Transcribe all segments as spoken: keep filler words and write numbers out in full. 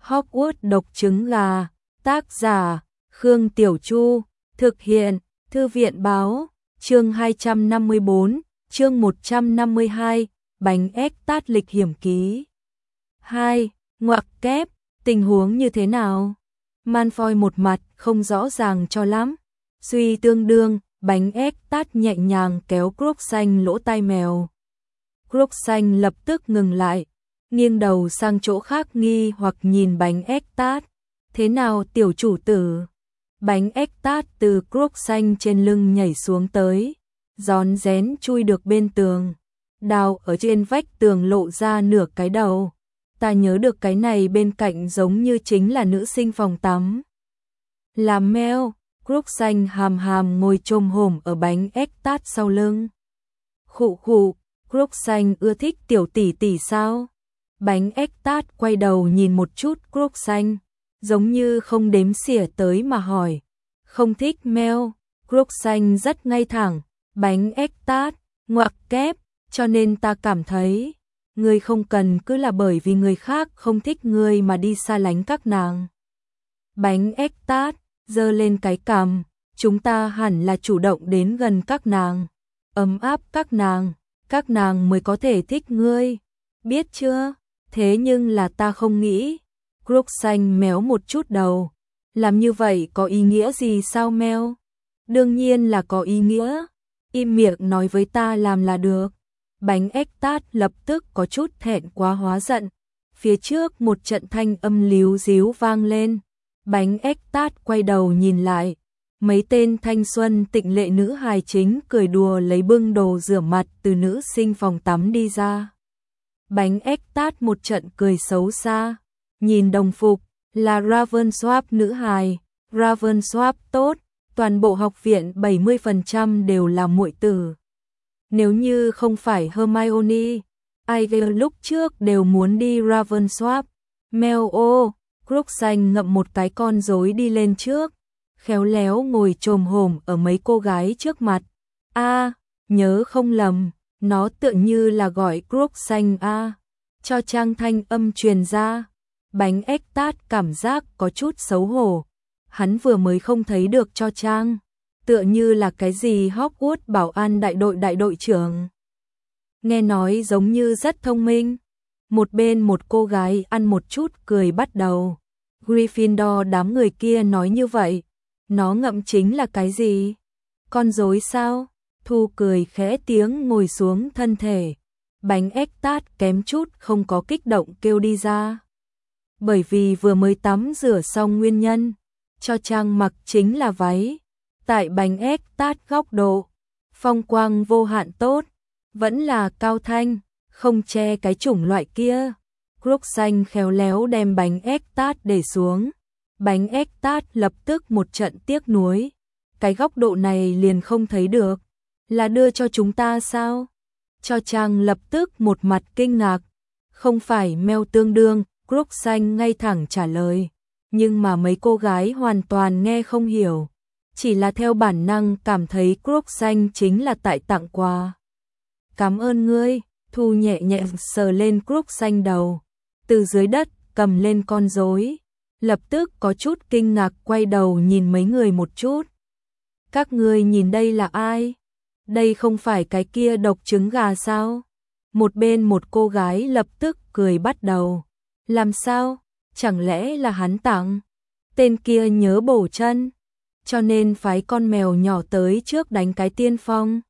Hogwarts độc trứng gà, tác giả Khương Tiểu Chu, thực hiện Thư viện báo, chương hai trăm năm mươi bốn, chương một trăm năm mươi hai, bánh ép tát lịch hiểm ký. hai. Ngoặc kép, tình huống như thế nào? Malfoy một mặt không rõ ràng cho lắm. Suy tương đương, bánh ép tát nhẹ nhàng kéo Crookshanks lỗ tai mèo. Crookshanks lập tức ngừng lại, nghiêng đầu sang chỗ khác nghi hoặc nhìn bánh ép tát. Thế nào tiểu chủ tử? Bánh ép tát từ Crookshanks trên lưng nhảy xuống tới, rón rén chui được bên tường. Đào ở trên vách tường lộ ra nửa cái đầu. Ta nhớ được cái này bên cạnh giống như chính là nữ sinh phòng tắm. Làm meo, Crookshanks hàm hàm ngồi chồm hổm ở bánh ép tát sau lưng. Khụ khụ, Crookshanks ưa thích tiểu tỷ tỷ sao? Bánh ép tát quay đầu nhìn một chút Crookshanks, giống như không đếm xỉa tới mà hỏi. Không thích meo, Crookshanks rất ngay thẳng. Bánh ép tát, ngoặc kép, cho nên ta cảm thấy ngươi không cần cứ là bởi vì người khác không thích ngươi mà đi xa lánh các nàng. Bánh ép tát giơ lên cái cằm, chúng ta hẳn là chủ động đến gần các nàng, ấm áp các nàng, các nàng mới có thể thích ngươi, biết chưa? Thế nhưng là ta không nghĩ. Crookshanks méo một chút đầu. Làm như vậy có ý nghĩa gì sao meo? Đương nhiên là có ý nghĩa. Im miệng nói với ta làm là được. Bánh ép tát lập tức có chút thẹn quá hóa giận. Phía trước một trận thanh âm líu díu vang lên. Bánh ép tát quay đầu nhìn lại. Mấy tên thanh xuân tịnh lệ nữ hài chính cười đùa lấy bưng đồ rửa mặt từ nữ sinh phòng tắm đi ra. Bánh ép tát một trận cười xấu xa. Nhìn đồng phục là Ravenclaw nữ hài. Ravenclaw tốt. Toàn bộ học viện bảy mươi phần trăm đều là muội tử. Nếu như không phải Hermione, ai lúc trước đều muốn đi Ravenclaw. Meo ô, Crookshanks ngậm một cái con rối đi lên trước, khéo léo ngồi chồm hổm ở mấy cô gái trước mặt. A, à, nhớ không lầm, nó tựa như là gọi Crookshanks a. À. Cho Trang thanh âm truyền ra. Bánh ép tát cảm giác có chút xấu hổ. Hắn vừa mới không thấy được cho Trang, tựa như là cái gì Hogwarts bảo an đại đội đại đội trưởng. Nghe nói giống như rất thông minh. Một bên một cô gái ăn một chút cười bắt đầu. Gryffindor đám người kia nói như vậy. Nó ngậm chính là cái gì? Con rối sao? Thu cười khẽ tiếng ngồi xuống thân thể. Bánh ép tát kém chút không có kích động kêu đi ra. Bởi vì vừa mới tắm rửa xong nguyên nhân. Cho Trang mặc chính là váy. Tại bánh ép tát góc độ, phong quang vô hạn tốt, vẫn là cao thanh, không che cái chủng loại kia. Crookshanks khéo léo đem bánh ép tát để xuống. Bánh ép tát lập tức một trận tiếc nuối. Cái góc độ này liền không thấy được. Là đưa cho chúng ta sao? Cho Trang lập tức một mặt kinh ngạc. Không phải meo tương đương, Crookshanks ngay thẳng trả lời. Nhưng mà mấy cô gái hoàn toàn nghe không hiểu. Chỉ là theo bản năng cảm thấy Crookshanks chính là tại tặng quà. Cảm ơn ngươi, Thu nhẹ nhẹ sờ lên Crookshanks đầu. Từ dưới đất cầm lên con rối. Lập tức có chút kinh ngạc quay đầu nhìn mấy người một chút. Các ngươi nhìn đây là ai? Đây không phải cái kia độc trứng gà sao? Một bên một cô gái lập tức cười bắt đầu. Làm sao? Chẳng lẽ là hắn tặng? Tên kia nhớ bổ chân, cho nên phái con mèo nhỏ tới trước đánh cái tiên phong.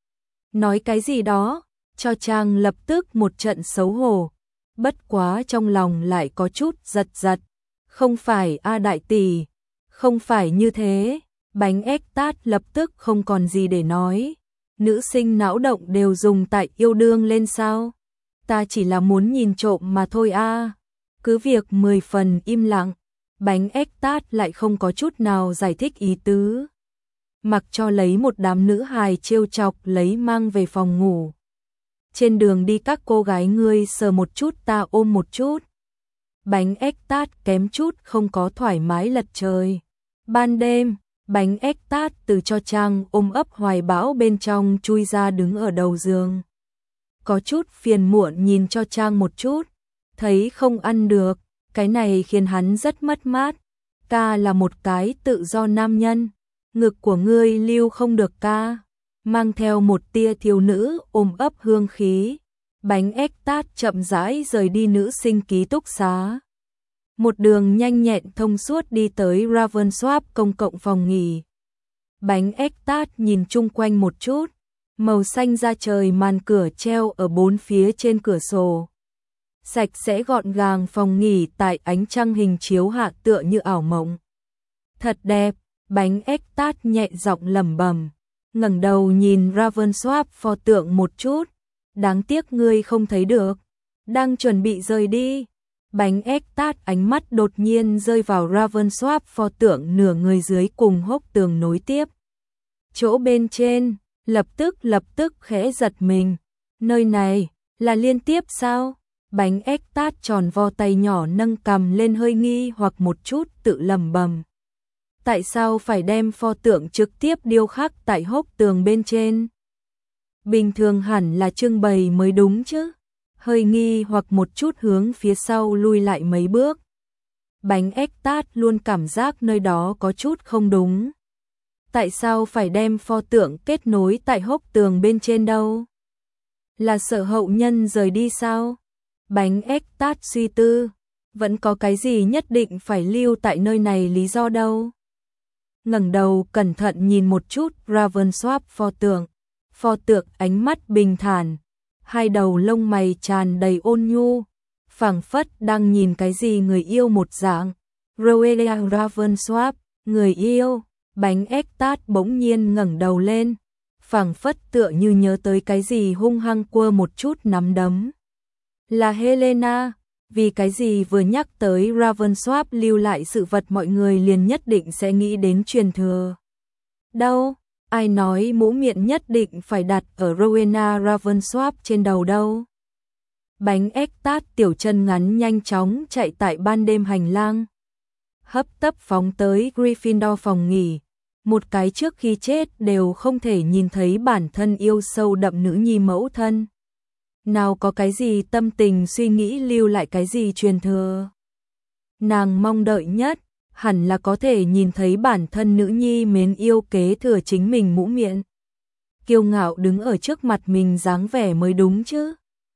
Nói cái gì đó, cho Trang lập tức một trận xấu hổ. Bất quá trong lòng lại có chút giật giật. Không phải a đại tỷ, không phải như thế. Bánh ép tát lập tức không còn gì để nói. Nữ sinh não động đều dùng tại yêu đương lên sao? Ta chỉ là muốn nhìn trộm mà thôi a. À. Cứ việc mười phần im lặng, bánh ép tát lại không có chút nào giải thích ý tứ. Mặc cho lấy một đám nữ hài trêu chọc lấy mang về phòng ngủ. Trên đường đi các cô gái ngươi sờ một chút ta ôm một chút. Bánh ép tát kém chút không có thoải mái lật trời. Ban đêm, bánh ép tát từ cho Trang ôm ấp hoài bão bên trong chui ra đứng ở đầu giường. Có chút phiền muộn nhìn cho Trang một chút. Thấy không ăn được, Cái này khiến hắn rất mất mát. Ca là một cái tự do nam nhân, ngực của ngươi lưu không được ca. Mang theo một tia thiếu nữ ôm ấp hương khí, bánh ếch tát chậm rãi rời đi nữ sinh ký túc xá. Một đường nhanh nhẹn thông suốt đi tới Ravenswap công cộng phòng nghỉ. Bánh ếch tát nhìn chung quanh một chút, màu xanh da trời màn cửa treo ở bốn phía trên cửa sổ. Sạch sẽ gọn gàng phòng nghỉ tại ánh trăng hình chiếu hạ tựa như ảo mộng. Thật đẹp, bánh ếch tát nhẹ giọng lẩm bẩm, ngẩng đầu nhìn Ravenswap pho tượng một chút. Đáng tiếc ngươi không thấy được. Đang chuẩn bị rời đi, bánh ếch tát ánh mắt đột nhiên rơi vào Ravenswap pho tượng nửa người dưới cùng hốc tường nối tiếp. Chỗ bên trên, lập tức lập tức khẽ giật mình. Nơi này, là liên tiếp sao? Bánh ếch tát tròn vo tay nhỏ nâng cằm lên hơi nghi hoặc một chút tự lẩm bẩm. Tại sao phải đem pho tượng trực tiếp điêu khắc tại hốc tường bên trên? Bình thường hẳn là trưng bày mới đúng chứ. Hơi nghi hoặc một chút hướng phía sau lui lại mấy bước. Bánh ếch tát luôn cảm giác nơi đó có chút không đúng. Tại sao phải đem pho tượng kết nối tại hốc tường bên trên đâu? Là sợ hậu nhân rời đi sao? Bánh ếch tát suy tư, vẫn có cái gì nhất định phải lưu tại nơi này lý do đâu. Ngẩng đầu cẩn thận nhìn một chút Ravenswap pho tượng. Pho tượng ánh mắt bình thản, hai đầu lông mày tràn đầy ôn nhu, phảng phất đang nhìn cái gì người yêu một dạng. Rowena Ravenswap, người yêu. Bánh ếch tát bỗng nhiên ngẩng đầu lên, phảng phất tựa như nhớ tới cái gì hung hăng quơ một chút nắm đấm. Là Helena, vì cái gì vừa nhắc tới Ravenswap lưu lại sự vật mọi người liền nhất định sẽ nghĩ đến truyền thừa. Đâu, ai nói mũ miệng nhất định phải đặt ở Rowena Ravenswap trên đầu đâu. Bánh ếch tát tiểu chân ngắn nhanh chóng chạy tại ban đêm hành lang, hấp tấp phóng tới Gryffindor phòng nghỉ. Một cái trước khi chết đều không thể nhìn thấy bản thân yêu sâu đậm nữ nhi mẫu thân. Nào có cái gì tâm tình suy nghĩ lưu lại cái gì truyền thừa. Nàng mong đợi nhất, hẳn là có thể nhìn thấy bản thân nữ nhi mến yêu kế thừa chính mình mũ miệng. Kiêu ngạo đứng ở trước mặt mình dáng vẻ mới đúng chứ.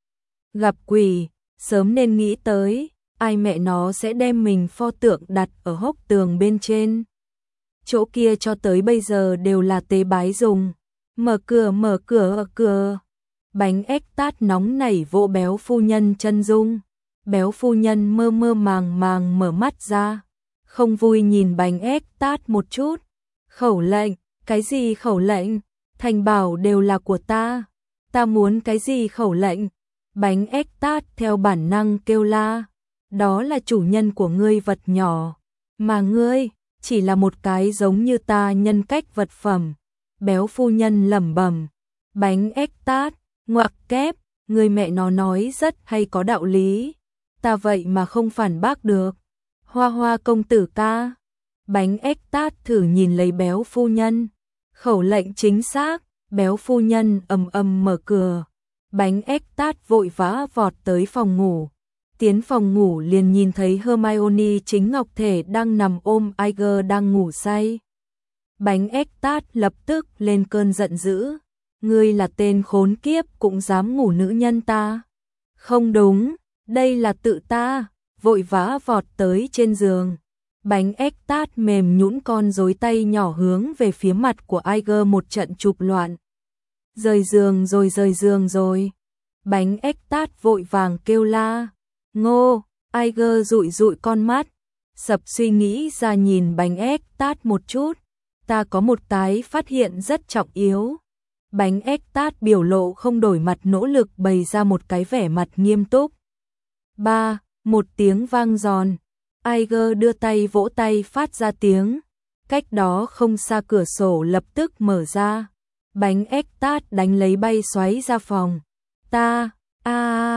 Gặp quỷ, sớm nên nghĩ tới, ai mẹ nó sẽ đem mình pho tượng đặt ở hốc tường bên trên. Chỗ kia cho tới bây giờ đều là tế bái dùng. Mở cửa mở cửa ở cửa. Bánh ếch tát nóng nảy vỗ béo phu nhân chân dung. Béo phu nhân mơ mơ màng màng mở mắt ra, không vui nhìn bánh ếch tát một chút. Khẩu lệnh, cái gì khẩu lệnh? Thành bảo đều là của ta. Ta muốn cái gì khẩu lệnh? Bánh ếch tát theo bản năng kêu la. Đó là chủ nhân của ngươi vật nhỏ. Mà ngươi, chỉ là một cái giống như ta nhân cách vật phẩm. Béo phu nhân lẩm bẩm. Bánh ếch tát, ngoặc kép, người mẹ nó nói rất hay có đạo lý. Ta vậy mà không phản bác được. Hoa hoa công tử ca. Bánh ếch tát thử nhìn lấy béo phu nhân. Khẩu lệnh chính xác, béo phu nhân ầm ầm mở cửa. Bánh ếch tát vội vã vọt tới phòng ngủ. Tiến phòng ngủ liền nhìn thấy Hermione chính ngọc thể đang nằm ôm Iger đang ngủ say. Bánh ếch tát lập tức lên cơn giận dữ. Ngươi là tên khốn kiếp cũng dám ngủ nữ nhân ta. Không đúng, đây là tự ta. Vội vã vọt tới trên giường. Bánh ếch tát mềm nhũn con rối tay nhỏ hướng về phía mặt của Iger một trận chụp loạn. Rời giường rồi rời giường rồi. Bánh ếch tát vội vàng kêu la. Ngô, Iger dụi dụi con mắt, sập suy nghĩ ra nhìn bánh ếch tát một chút. Ta có một cái phát hiện rất trọng yếu. Bánh ếch tát biểu lộ không đổi mặt nỗ lực bày ra một cái vẻ mặt nghiêm túc. Ba, một tiếng vang giòn. Iger đưa tay vỗ tay phát ra tiếng. Cách đó không xa cửa sổ lập tức mở ra. Bánh ếch tát đánh lấy bay xoáy ra phòng. Ta, a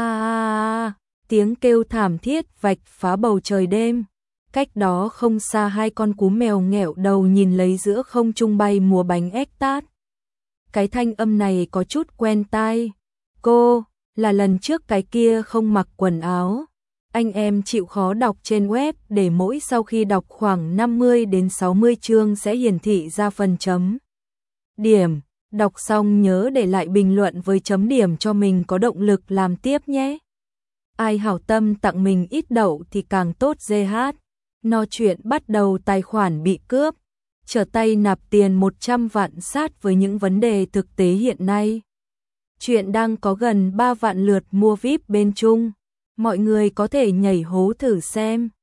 a a. Tiếng kêu thảm thiết vạch phá bầu trời đêm. Cách đó không xa hai con cú mèo nghẹo đầu nhìn lấy giữa không trung bay mùa bánh ếch tát. Cái thanh âm này có chút quen tai. Cô, là lần trước cái kia không mặc quần áo. Anh em chịu khó đọc trên web để mỗi sau khi đọc khoảng năm mươi đến sáu mươi chương sẽ hiển thị ra phần chấm điểm. Đọc xong nhớ để lại bình luận với chấm điểm cho mình có động lực làm tiếp nhé. Ai hảo tâm tặng mình ít đậu thì càng tốt giê hát. No chuyện bắt đầu tài khoản bị cướp. Trở tay nạp tiền một trăm vạn sát với những vấn đề thực tế hiện nay. Chuyện đang có gần ba vạn lượt mua víp bên Trung. Mọi người có thể nhảy hố thử xem.